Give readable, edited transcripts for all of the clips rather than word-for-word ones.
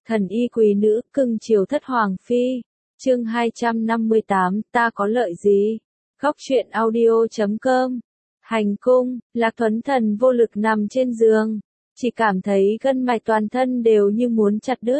Thần y quý nữ, cưng chiều thất hoàng phi. Chương 258, ta có lợi gì? Góc truyện audio.com. Hành cung, Lạc Thuấn Thần vô lực nằm trên giường, chỉ cảm thấy gân mạch toàn thân đều như muốn chặt đứt.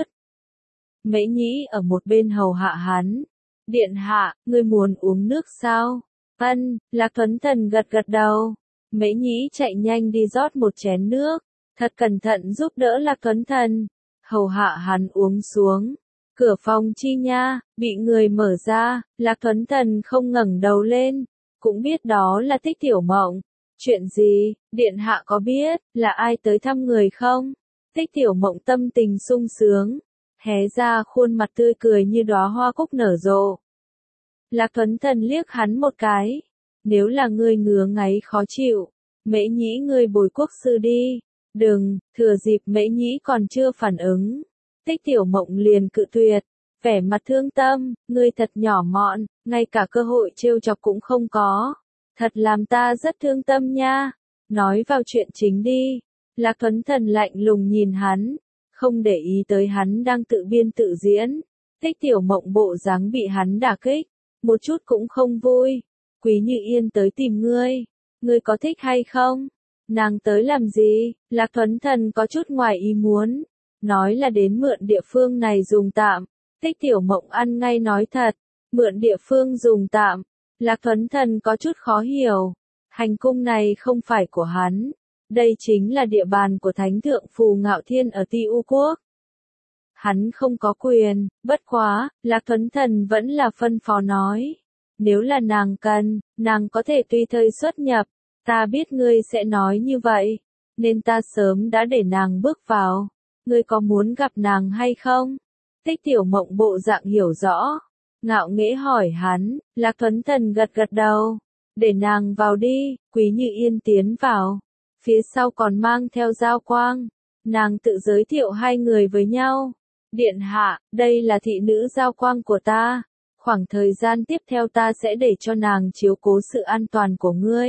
Mễ Nhĩ ở một bên hầu hạ hắn. Điện hạ, ngươi muốn uống nước sao? Ân, Lạc Thuấn Thần gật gật đầu. Mễ Nhĩ chạy nhanh đi rót một chén nước, thật cẩn thận giúp đỡ Lạc Thuấn Thần, hầu hạ hắn uống xuống. Cửa phòng chi nha, bị người mở ra, Lạc Thuấn Thần không ngẩng đầu lên, cũng biết đó là Tích Tiểu Mộng. Chuyện gì, điện hạ có biết, là ai tới thăm người không? Tích Tiểu Mộng tâm tình sung sướng, hé ra khuôn mặt tươi cười như đóa hoa cúc nở rộ. Lạc Thuấn Thần liếc hắn một cái, nếu là ngươi ngứa ngáy khó chịu, Mễ Nhĩ ngươi bồi quốc sư đi. Đừng, thừa dịp Mễ Nhĩ còn chưa phản ứng. Tích Tiểu Mộng liền cự tuyệt, vẻ mặt thương tâm, ngươi thật nhỏ mọn, ngay cả cơ hội trêu chọc cũng không có. Thật làm ta rất thương tâm nha. Nói vào chuyện chính đi. Lạc Thuấn Thần lạnh lùng nhìn hắn, không để ý tới hắn đang tự biên tự diễn. Tích Tiểu Mộng bộ dáng bị hắn đả kích, một chút cũng không vui. Quý Như Yên tới tìm ngươi có thích hay không? Nàng tới làm gì? Lạc Thuấn Thần có chút ngoài ý muốn, nói là đến mượn địa phương này dùng tạm. Tích Tiểu Mộng ăn ngay nói thật, mượn địa phương dùng tạm. Lạc Thuấn Thần có chút khó hiểu, hành cung này không phải của hắn, đây chính là địa bàn của Thánh Thượng Phù Ngạo Thiên ở Ti U Quốc. Hắn không có quyền, bất quá, Lạc Thuấn Thần vẫn là phân phó nói, nếu là nàng cần, nàng có thể tùy thời xuất nhập. Ta biết ngươi sẽ nói như vậy, nên ta sớm đã để nàng bước vào. Ngươi có muốn gặp nàng hay không? Tích Tiểu Mộng bộ dạng hiểu rõ, ngạo nghễ hỏi hắn. Lạc Thuấn Thần gật gật đầu, để nàng vào đi. Quý Như Yên tiến vào, phía sau còn mang theo Giao Quang. Nàng tự giới thiệu hai người với nhau. Điện hạ, đây là thị nữ Giao Quang của ta. Khoảng thời gian tiếp theo ta sẽ để cho nàng chiếu cố sự an toàn của ngươi.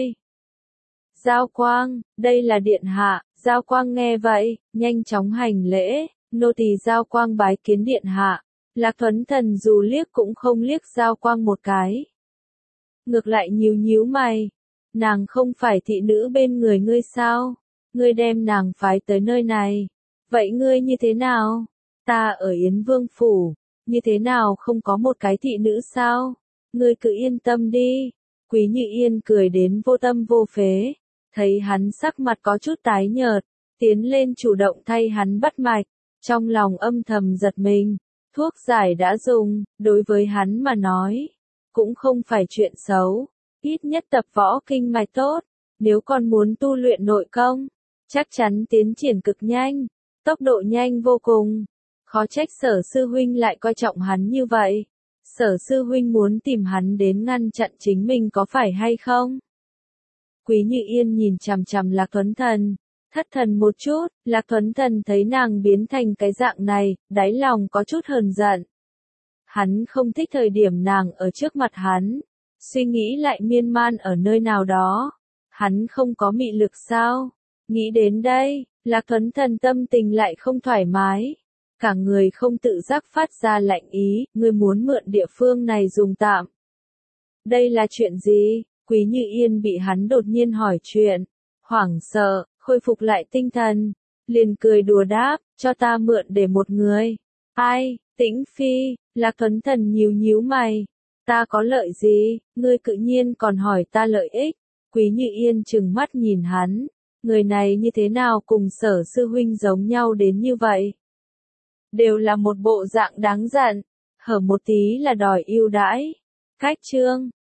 Giao Quang, đây là điện hạ. Giao Quang nghe vậy, nhanh chóng hành lễ, nô tỳ Giao Quang bái kiến điện hạ. Lạc Thuấn Thần dù liếc cũng không liếc Giao Quang một cái. Ngược lại nhíu mày, nàng không phải thị nữ bên người ngươi sao? Ngươi đem nàng phái tới nơi này. Vậy ngươi như thế nào? Ta ở Yến Vương Phủ, như thế nào không có một cái thị nữ sao? Ngươi cứ yên tâm đi. Quý Như Yên cười đến vô tâm vô phế. Thấy hắn sắc mặt có chút tái nhợt, tiến lên chủ động thay hắn bắt mạch, trong lòng âm thầm giật mình. Thuốc giải đã dùng, đối với hắn mà nói, cũng không phải chuyện xấu, ít nhất tập võ kinh mạch tốt, nếu còn muốn tu luyện nội công, chắc chắn tiến triển cực nhanh, tốc độ nhanh vô cùng. Khó trách Sở sư huynh lại coi trọng hắn như vậy. Sở sư huynh muốn tìm hắn đến ngăn chặn chính mình có phải hay không? Quý Như Yên nhìn chằm chằm Lạc Thuấn Thần, thất thần một chút. Lạc Thuấn Thần thấy nàng biến thành cái dạng này, đáy lòng có chút hờn giận. Hắn không thích thời điểm nàng ở trước mặt hắn, suy nghĩ lại miên man ở nơi nào đó. Hắn không có mị lực sao? Nghĩ đến đây, Lạc Thuấn Thần tâm tình lại không thoải mái, cả người không tự giác phát ra lạnh ý. Ngươi muốn mượn địa phương này dùng tạm. Đây là chuyện gì? Quý Như Yên bị hắn đột nhiên hỏi chuyện, hoảng sợ, khôi phục lại tinh thần, liền cười đùa đáp, cho ta mượn để một người. Ai? Tĩnh Phi. Lạc Thuấn Thần nhíu mày, ta có lợi gì? Ngươi tự nhiên còn hỏi ta lợi ích. Quý Như Yên trừng mắt nhìn hắn, người này như thế nào cùng Sở sư huynh giống nhau đến như vậy? Đều là một bộ dạng đáng giận, hở một tí là đòi ưu đãi. Cách chương